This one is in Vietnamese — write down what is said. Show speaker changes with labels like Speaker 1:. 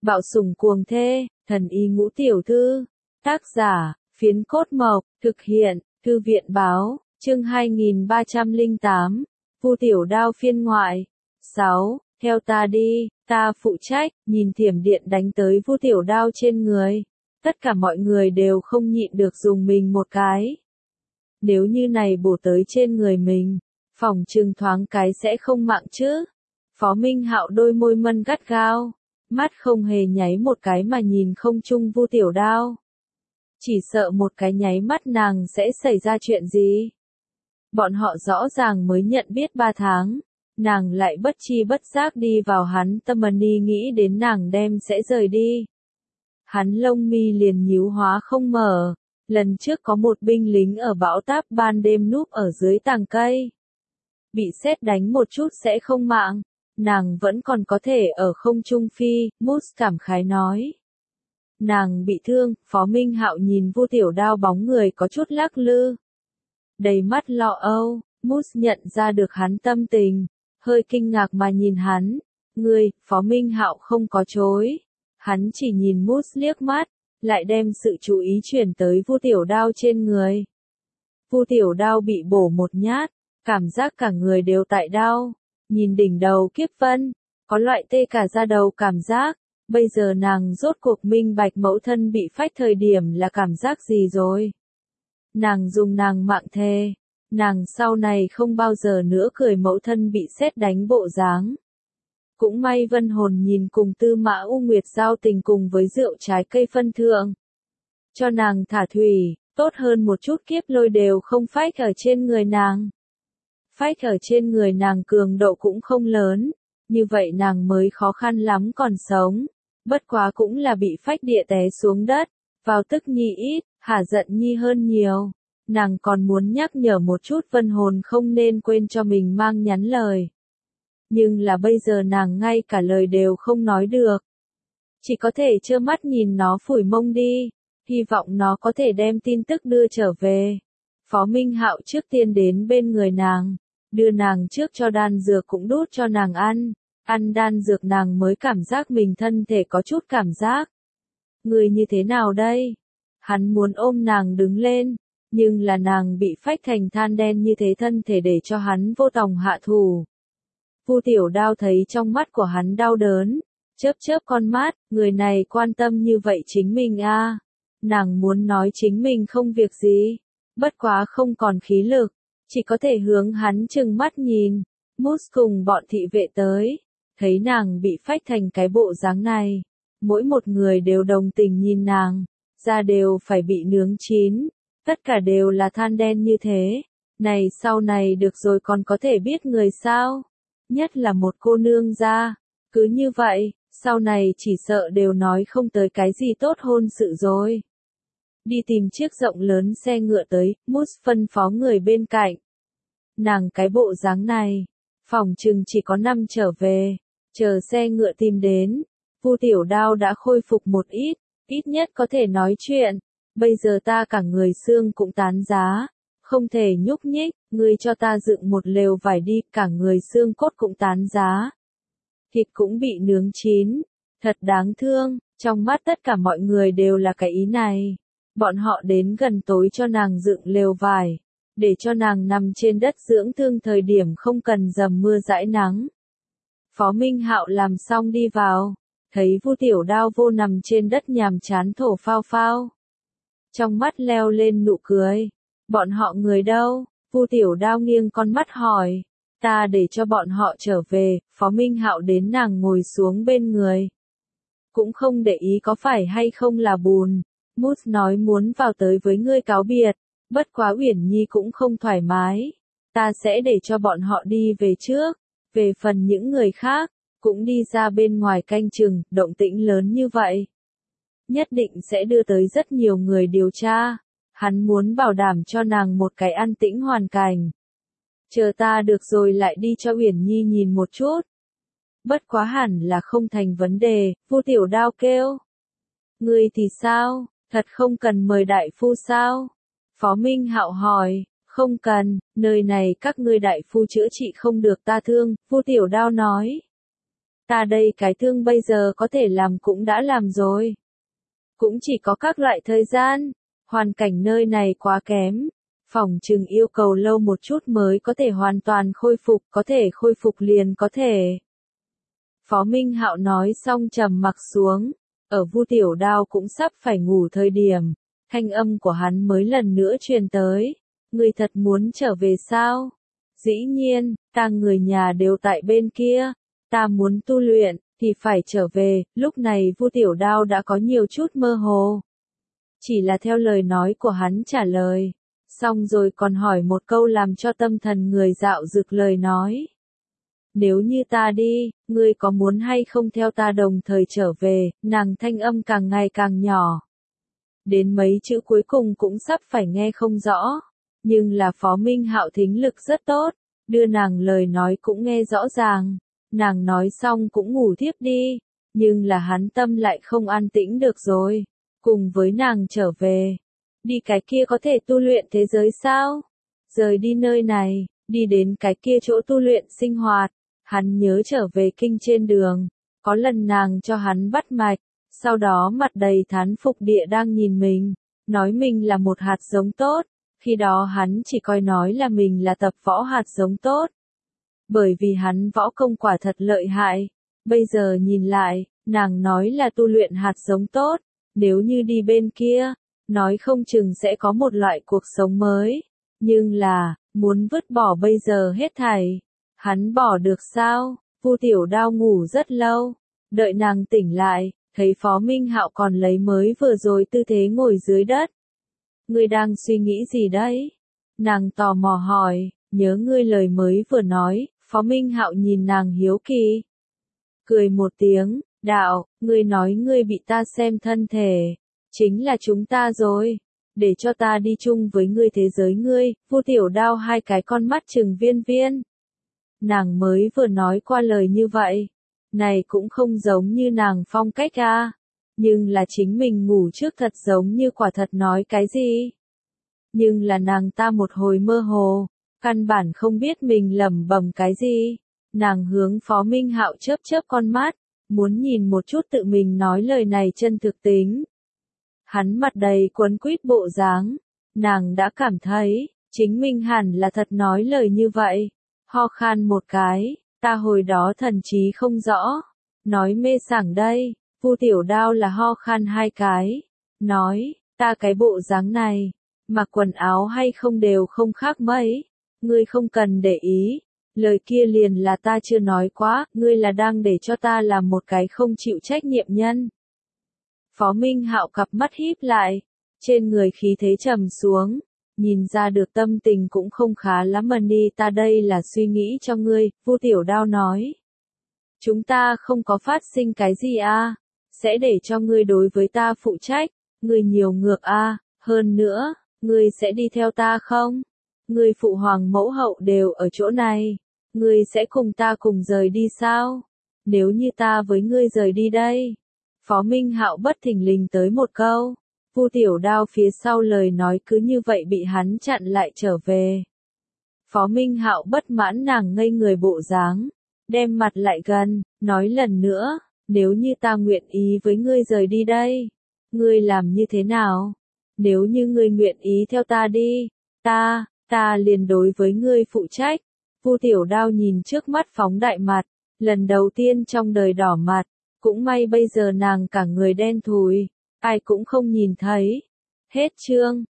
Speaker 1: Bạo sủng cuồng thê, thần y ngũ tiểu thư. Tác giả, Phiến Cốt Mộc, thực hiện, Thư viện báo, chương 2308, Vu Tiểu Đao phiên ngoại. 6. Theo ta đi, ta phụ trách, nhìn thiểm điện đánh tới Vu Tiểu Đao trên người. Tất cả mọi người đều không nhịn được dùng mình một cái. Nếu như này bổ tới trên người mình, phỏng chừng thoáng cái sẽ không mạng chứ. Phó Minh Hạo đôi môi mân gắt gao, mắt không hề nháy một cái mà nhìn không trung Vu Tiểu Đao. Chỉ sợ một cái nháy mắt nàng sẽ xảy ra chuyện gì. Bọn họ rõ ràng mới nhận biết 3 tháng, nàng lại bất chi bất giác đi vào hắn tâm ni nghĩ đến nàng đem sẽ rời đi. Hắn lông mi liền nhíu hóa không mở, lần trước có một binh lính ở bão táp ban đêm núp ở dưới tàng cây. Bị sét đánh một chút sẽ không mạng, nàng vẫn còn có thể ở không trung phi, Mus cảm khái nói. Nàng bị thương, Phó Minh Hạo nhìn Vu Tiểu Đao bóng người có chút lắc lư. Đầy mắt lo âu, Mus nhận ra được hắn tâm tình, hơi kinh ngạc mà nhìn hắn. Ngươi, Phó Minh Hạo không có chối. Hắn chỉ nhìn Mus liếc mắt, lại đem sự chú ý chuyển tới Vu Tiểu Đao trên người. Vu Tiểu Đao bị bổ một nhát, cảm giác cả người đều tại đau, nhìn đỉnh đầu Kiếp Vân, có loại tê cả da đầu cảm giác. Bây giờ nàng rốt cuộc minh bạch mẫu thân bị phách thời điểm là cảm giác gì rồi. Nàng dùng nàng mạng thề, nàng sau này không bao giờ nữa cười mẫu thân bị sét đánh bộ dáng. Cũng may Vân Hồn nhìn cùng Tư Mã U Nguyệt giao tình cùng với rượu trái cây phân thượng. Cho nàng thả thủy, tốt hơn một chút Kiếp Lôi đều không phách ở trên người nàng. Phách ở trên người nàng cường độ cũng không lớn, như vậy nàng mới khó khăn lắm còn sống. Bất quá cũng là bị phách địa té xuống đất, vào tức nhi ít, hả giận nhi hơn nhiều. Nàng còn muốn nhắc nhở một chút Vân Hồn không nên quên cho mình mang nhắn lời. Nhưng là bây giờ nàng ngay cả lời đều không nói được. Chỉ có thể trơ mắt nhìn nó phủi mông đi, hy vọng nó có thể đem tin tức đưa trở về. Phó Minh Hạo trước tiên đến bên người nàng, đưa nàng trước cho đan dược cũng đút cho nàng ăn. Ăn đan dược nàng mới cảm giác mình thân thể có chút cảm giác. Người như thế nào đây? Hắn muốn ôm nàng đứng lên, nhưng là nàng bị phách thành than đen như thế thân thể để cho hắn vô tòng hạ thủ. Vu Tiểu Đao thấy trong mắt của hắn đau đớn, chớp chớp con mắt, người này quan tâm như vậy chính mình a. Nàng muốn nói chính mình không việc gì, bất quá không còn khí lực, chỉ có thể hướng hắn trừng mắt nhìn. Mus cùng bọn thị vệ tới. Thấy nàng bị phách thành cái bộ dáng này, mỗi một người đều đồng tình nhìn nàng, da đều phải bị nướng chín, tất cả đều là than đen như thế. Này sau này được rồi còn có thể biết người sao? Nhất là một cô nương da, cứ như vậy, sau này chỉ sợ đều nói không tới cái gì tốt hôn sự rồi. Đi tìm chiếc rộng lớn xe ngựa tới, Mus phân phó người bên cạnh. Nàng cái bộ dáng này, phòng chừng chỉ có năm trở về. Chờ xe ngựa tìm đến, Vu Tiểu Đao đã khôi phục một ít nhất có thể nói chuyện. Bây giờ ta cả người xương cũng tán giá, không thể nhúc nhích, ngươi cho ta dựng một lều vải đi, cả người xương cốt cũng tán giá. Thịt cũng bị nướng chín, thật đáng thương, trong mắt tất cả mọi người đều là cái ý này. Bọn họ đến gần tối cho nàng dựng lều vải, để cho nàng nằm trên đất dưỡng thương thời điểm không cần dầm mưa dãi nắng. Phó Minh Hạo làm xong đi vào, thấy Vu Tiểu Đao vô nằm trên đất nhàm chán thổ phao phao. Trong mắt leo lên nụ cười. Bọn họ người đâu? Vu Tiểu Đao nghiêng con mắt hỏi. Ta để cho bọn họ trở về. Phó Minh Hạo đến nàng ngồi xuống bên người. Cũng không để ý có phải hay không là bùn. Mus nói muốn vào tới với ngươi cáo biệt. Bất quá Uyển Nhi cũng không thoải mái. Ta sẽ để cho bọn họ đi về trước. Về phần những người khác, cũng đi ra bên ngoài canh chừng, động tĩnh lớn như vậy. Nhất định sẽ đưa tới rất nhiều người điều tra. Hắn muốn bảo đảm cho nàng một cái an tĩnh hoàn cảnh. Chờ ta được rồi lại đi cho Uyển Nhi nhìn một chút. Bất quá hẳn là không thành vấn đề, Vu Tiểu Đao kêu. Ngươi thì sao, thật không cần mời đại phu sao? Phó Minh Hạo hỏi. Không cần, nơi này các ngươi đại phu chữa trị không được ta thương, Vu Tiểu Đao nói. Ta đây cái thương bây giờ có thể làm cũng đã làm rồi. Cũng chỉ có các loại thời gian, hoàn cảnh nơi này quá kém. Phỏng chừng yêu cầu lâu một chút mới có thể hoàn toàn khôi phục, có thể khôi phục liền có thể. Phó Minh Hạo nói xong trầm mặc xuống, ở Vu Tiểu Đao cũng sắp phải ngủ thời điểm, thanh âm của hắn mới lần nữa truyền tới, ngươi thật muốn trở về sao? Dĩ nhiên, ta người nhà đều tại bên kia, ta muốn tu luyện, thì phải trở về, lúc này Vu Tiểu Đao đã có nhiều chút mơ hồ. Chỉ là theo lời nói của hắn trả lời, xong rồi còn hỏi một câu làm cho tâm thần người dạo dực lời nói. Nếu như ta đi, ngươi có muốn hay không theo ta đồng thời trở về, nàng thanh âm càng ngày càng nhỏ. Đến mấy chữ cuối cùng cũng sắp phải nghe không rõ, nhưng là Phó Minh Hạo thính lực rất tốt, đưa nàng lời nói cũng nghe rõ ràng, nàng nói xong cũng ngủ thiếp đi, nhưng là hắn tâm lại không an tĩnh được rồi, cùng với nàng trở về. Đi cái kia có thể tu luyện thế giới sao? Rời đi nơi này, đi đến cái kia chỗ tu luyện sinh hoạt. Hắn nhớ trở về kinh trên đường, có lần nàng cho hắn bắt mạch, sau đó mặt đầy thán phục địa đang nhìn mình, nói mình là một hạt giống tốt, khi đó hắn chỉ coi nói là mình là tập võ hạt giống tốt. Bởi vì hắn võ công quả thật lợi hại, bây giờ nhìn lại, nàng nói là tu luyện hạt giống tốt, nếu như đi bên kia, nói không chừng sẽ có một loại cuộc sống mới, nhưng là, muốn vứt bỏ bây giờ hết thảy. Hắn bỏ được sao? Vu Tiểu Đao ngủ rất lâu, đợi nàng tỉnh lại, thấy Phó Minh Hạo còn lấy mới vừa rồi tư thế ngồi dưới đất. Ngươi đang suy nghĩ gì đấy? Nàng tò mò hỏi, nhớ ngươi lời mới vừa nói, Phó Minh Hạo nhìn nàng hiếu kỳ. Cười một tiếng, đạo, ngươi nói ngươi bị ta xem thân thể, chính là chúng ta rồi. Để cho ta đi chung với ngươi thế giới ngươi, Vu Tiểu Đao hai cái con mắt trừng viên viên. Nàng mới vừa nói qua lời như vậy, này cũng không giống như nàng phong cách a, nhưng là chính mình ngủ trước thật giống như quả thật nói cái gì. Nhưng là nàng ta một hồi mơ hồ, căn bản không biết mình lẩm bẩm cái gì. Nàng hướng Phó Minh Hạo chớp chớp con mắt, muốn nhìn một chút tự mình nói lời này chân thực tính. Hắn mặt đầy quấn quýt bộ dáng, nàng đã cảm thấy, chính mình hẳn là thật nói lời như vậy. Ho khan một cái, ta hồi đó thần trí không rõ, nói mê sảng đây, Vu Tiểu Đao là ho khan hai cái, nói, ta cái bộ dáng này, mặc quần áo hay không đều không khác mấy, ngươi không cần để ý, lời kia liền là ta chưa nói quá, ngươi là đang để cho ta làm một cái không chịu trách nhiệm nhân. Phó Minh Hạo cặp mắt híp lại, trên người khí thế trầm xuống. Nhìn ra được tâm tình cũng không khá lắm mà đi, ta đây là suy nghĩ cho ngươi, Vu Tiểu Đao nói. Chúng ta không có phát sinh cái gì a, sẽ để cho ngươi đối với ta phụ trách, ngươi nhiều ngược a, hơn nữa, ngươi sẽ đi theo ta không? Ngươi phụ hoàng mẫu hậu đều ở chỗ này, ngươi sẽ cùng ta cùng rời đi sao? Nếu như ta với ngươi rời đi đây. Phó Minh Hạo bất thình lình tới một câu. Vu Tiểu Đao phía sau lời nói cứ như vậy bị hắn chặn lại trở về. Phó Minh Hạo bất mãn nàng ngây người bộ dáng, đem mặt lại gần, nói lần nữa, nếu như ta nguyện ý với ngươi rời đi đây, ngươi làm như thế nào? Nếu như ngươi nguyện ý theo ta đi, ta liền đối với ngươi phụ trách. Vu Tiểu Đao nhìn trước mắt phóng đại mặt, lần đầu tiên trong đời đỏ mặt, cũng may bây giờ nàng cả người đen thùi. Ai cũng không nhìn thấy. Hết chương.